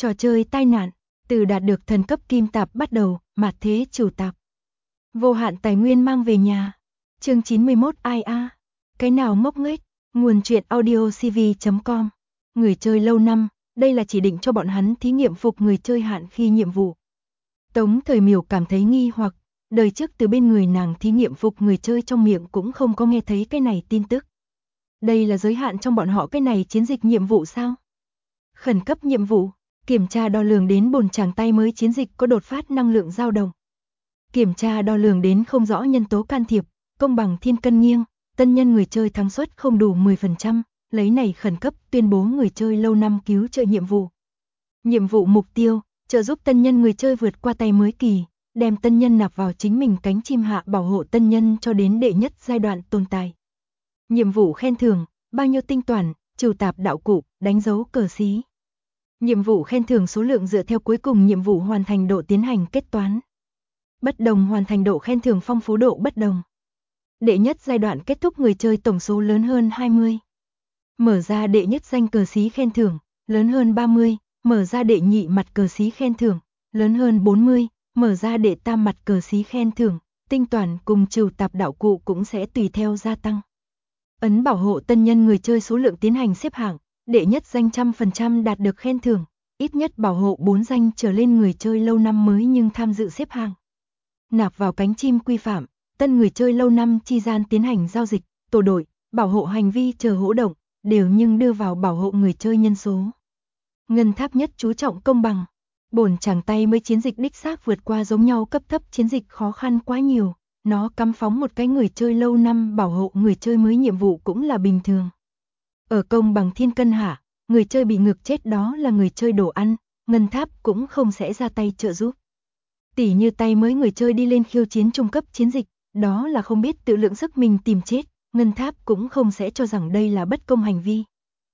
Trò chơi tai nạn, từ đạt được thần cấp kim tạp bắt đầu, mạt thế chủ tạp. Vô hạn tài nguyên mang về nhà. Chương 91 ai a? Cái nào ngốc nghếch? Nguồn truyện audio cv.com. Người chơi lâu năm, đây là chỉ định cho bọn hắn thí nghiệm phục người chơi hạn khi nhiệm vụ. Tống Thời Miểu cảm thấy nghi hoặc, đời trước từ bên người nàng thí nghiệm phục người chơi trong miệng cũng không có nghe thấy cái này tin tức. Đây là giới hạn trong bọn họ cái này chiến dịch nhiệm vụ sao? Khẩn cấp nhiệm vụ, kiểm tra đo lường đến bồn chàng tay mới chiến dịch có đột phát năng lượng dao động. Kiểm tra đo lường đến không rõ nhân tố can thiệp, công bằng thiên cân nghiêng, tân nhân người chơi thắng suất không đủ 10%, lấy này khẩn cấp tuyên bố người chơi lâu năm cứu trợ nhiệm vụ. Nhiệm vụ mục tiêu, trợ giúp tân nhân người chơi vượt qua tay mới kỳ, đem tân nhân nạp vào chính mình cánh chim hạ bảo hộ tân nhân cho đến đệ nhất giai đoạn tồn tại. Nhiệm vụ khen thưởng, bao nhiêu tinh toàn, trừ tạp đạo cụ, đánh dấu cờ xí. Nhiệm vụ khen thưởng số lượng dựa theo cuối cùng nhiệm vụ hoàn thành độ tiến hành kết toán. Bất đồng hoàn thành độ khen thưởng phong phú độ bất đồng. Đệ nhất giai đoạn kết thúc người chơi tổng số lớn hơn 20. Mở ra đệ nhất danh cờ xí khen thưởng, lớn hơn 30, mở ra đệ nhị mặt cờ xí khen thưởng, lớn hơn 40, mở ra đệ tam mặt cờ xí khen thưởng, tinh toàn cùng trừ tạp đạo cụ cũng sẽ tùy theo gia tăng. Ấn bảo hộ tân nhân người chơi số lượng tiến hành xếp hạng, đệ nhất danh 100% đạt được khen thưởng, ít nhất bảo hộ 4 danh trở lên người chơi lâu năm mới nhưng tham dự xếp hạng. Nạp vào cánh chim quy phạm, tân người chơi lâu năm chi gian tiến hành giao dịch, tổ đội, bảo hộ hành vi chờ hỗ động, đều nhưng đưa vào bảo hộ người chơi nhân số. Ngân tháp nhất chú trọng công bằng, bổn chàng tay mới chiến dịch đích xác vượt qua giống nhau cấp thấp chiến dịch khó khăn quá nhiều, nó cắm phóng một cái người chơi lâu năm bảo hộ người chơi mới nhiệm vụ cũng là bình thường. Ở công bằng thiên cân hạ, người chơi bị ngược chết đó là người chơi đồ ăn, ngân tháp cũng không sẽ ra tay trợ giúp. Tỉ như tay mới người chơi đi lên khiêu chiến trung cấp chiến dịch, đó là không biết tự lượng sức mình tìm chết, ngân tháp cũng không sẽ cho rằng đây là bất công hành vi.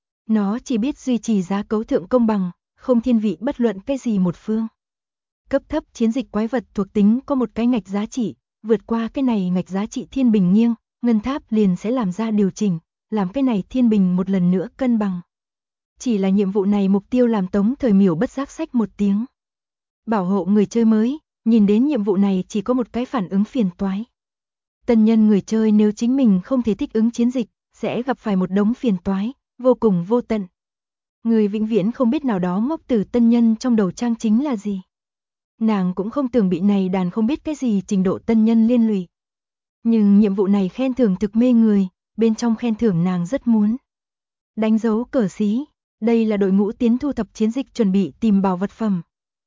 Nó chỉ biết duy trì giá cấu thượng công bằng, không thiên vị bất luận cái gì một phương. Cấp thấp chiến dịch quái vật thuộc tính có một cái ngạch giá trị, vượt qua cái này ngạch giá trị thiên bình nghiêng, ngân tháp liền sẽ làm ra điều chỉnh, làm cái này thiên bình một lần nữa cân bằng. Chỉ là nhiệm vụ này mục tiêu làm Tống Thời Miểu bất giác xách một tiếng. Bảo hộ người chơi mới, nhìn đến nhiệm vụ này chỉ có một cái phản ứng phiền toái. Tân nhân người chơi nếu chính mình không thể thích ứng chiến dịch, sẽ gặp phải một đống phiền toái, vô cùng vô tận. Người vĩnh viễn không biết nào đó ngốc từ tân nhân trong đầu trang chính là gì. Nàng cũng không tưởng bị này đàn không biết cái gì trình độ tân nhân liên lụy. Nhưng nhiệm vụ này khen thưởng thực mê người, bên trong khen thưởng nàng rất muốn. Đánh dấu cờ xí, đây là đội ngũ tiến thu thập chiến dịch chuẩn bị tìm bảo vật phẩm.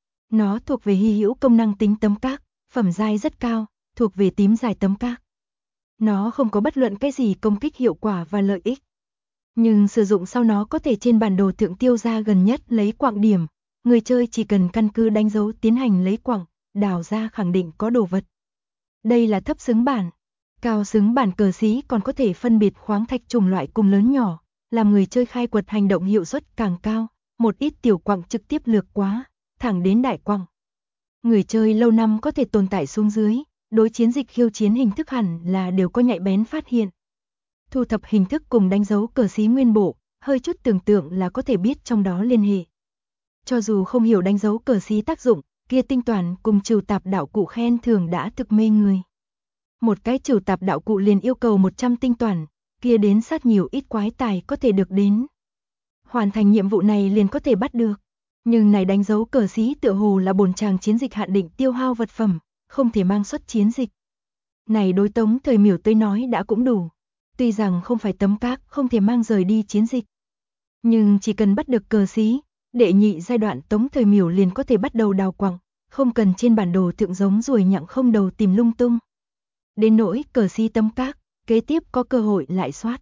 Nó thuộc về hy hữu công năng tính tấm các, phẩm giai rất cao, thuộc về tím dài tấm các. Nó không có bất luận cái gì công kích hiệu quả và lợi ích. Nhưng sử dụng sau nó có thể trên bản đồ thượng tiêu ra gần nhất lấy quạng điểm, người chơi chỉ cần căn cứ đánh dấu tiến hành lấy quạng, đào ra khẳng định có đồ vật. Đây là thấp xứng bản, cao xứng bản cờ xí còn có thể phân biệt khoáng thạch chủng loại cùng lớn nhỏ, làm người chơi khai quật hành động hiệu suất càng cao, một ít tiểu quạng trực tiếp lược quá, thẳng đến đại quạng. Người chơi lâu năm có thể tồn tại xuống dưới, đối chiến dịch khiêu chiến hình thức hẳn là đều có nhạy bén phát hiện. Thu thập hình thức cùng đánh dấu cờ xí nguyên bộ, hơi chút tưởng tượng là có thể biết trong đó liên hệ. Cho dù không hiểu đánh dấu cờ xí tác dụng, kia tinh toàn cùng trừ tạp đạo cụ khen thường đã thực mê người. Một cái trừ tạp đạo cụ liền yêu cầu 100 tinh toàn, kia đến sát nhiều ít quái tài có thể được đến. Hoàn thành nhiệm vụ này liền có thể bắt được. Nhưng này đánh dấu cờ xí tựa hồ là bổn chàng chiến dịch hạn định tiêu hao vật phẩm, không thể mang xuất chiến dịch. Này đối Tống Thời Miểu tới nói đã cũng đủ. Tuy rằng không phải tấm các không thể mang rời đi chiến dịch. Nhưng chỉ cần bắt được cờ xí, đệ nhị giai đoạn Tống Thời Miểu liền có thể bắt đầu đào quặng, không cần trên bản đồ thượng giống ruồi nhặng không đầu tìm lung tung. Đến nỗi cờ xí tấm các, kế tiếp có cơ hội lại soát.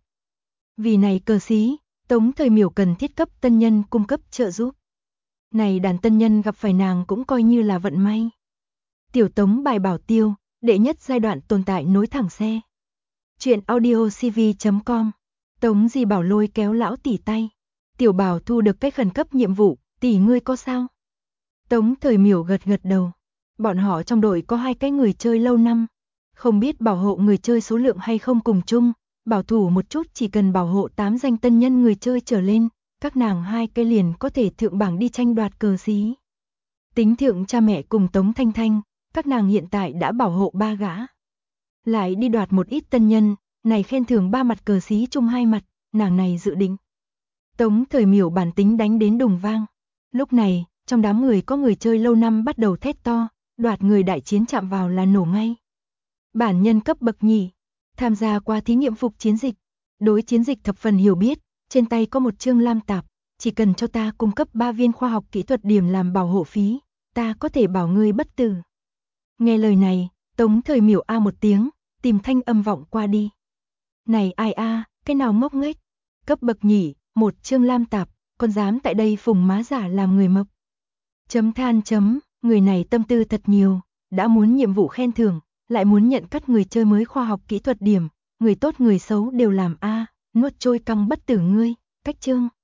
Vì này cờ xí, Tống Thời Miểu cần thiết cấp tân nhân cung cấp trợ giúp. Này đàn tân nhân gặp phải nàng cũng coi như là vận may. Tiểu Tống bài bảo tiêu, đệ nhất giai đoạn tồn tại nối thẳng xe. Chuyện audio cv.com. Tống Di Bảo lôi kéo lão tỷ tay. Tiểu Bảo thu được cái khẩn cấp nhiệm vụ, tỷ ngươi có sao? Tống Thời Miểu gật gật đầu. Bọn họ trong đội có 2 cái người chơi lâu năm. Không biết bảo hộ người chơi số lượng hay không cùng chung, bảo thủ một chút chỉ cần bảo hộ 8 danh tân nhân người chơi trở lên, các nàng hai cái liền có thể thượng bảng đi tranh đoạt cờ xí. Tính thượng cha mẹ cùng Tống Thanh Thanh, các nàng hiện tại đã bảo hộ 3 gã. Lại đi đoạt một ít tân nhân, này khen thưởng 3 mặt cờ xí chung 2 mặt, nàng này dự định. Tống Thời Miểu bản tính đánh đến đùng vang. Lúc này, trong đám người có người chơi lâu năm bắt đầu thét to, đoạt người đại chiến chạm vào là nổ ngay. Bản nhân cấp bậc nhì, tham gia qua thí nghiệm phục chiến dịch, đối chiến dịch thập phần hiểu biết, trên tay có một chương lam tạp, chỉ cần cho ta cung cấp 3 viên khoa học kỹ thuật điểm làm bảo hộ phí, ta có thể bảo ngươi bất tử. Nghe lời này, Tống Thời Miểu a một tiếng, tìm thanh âm vọng qua đi. Này ai a, cái nào ngốc nghếch, cấp bậc nhỉ, một chương lam tạp, còn dám tại đây phùng má giả làm người mộc. Chấm than chấm, người này tâm tư thật nhiều, đã muốn nhiệm vụ khen thưởng, lại muốn nhận cắt người chơi mới khoa học kỹ thuật điểm, người tốt người xấu đều làm a, nuốt trôi căng bất tử ngươi, cách chương.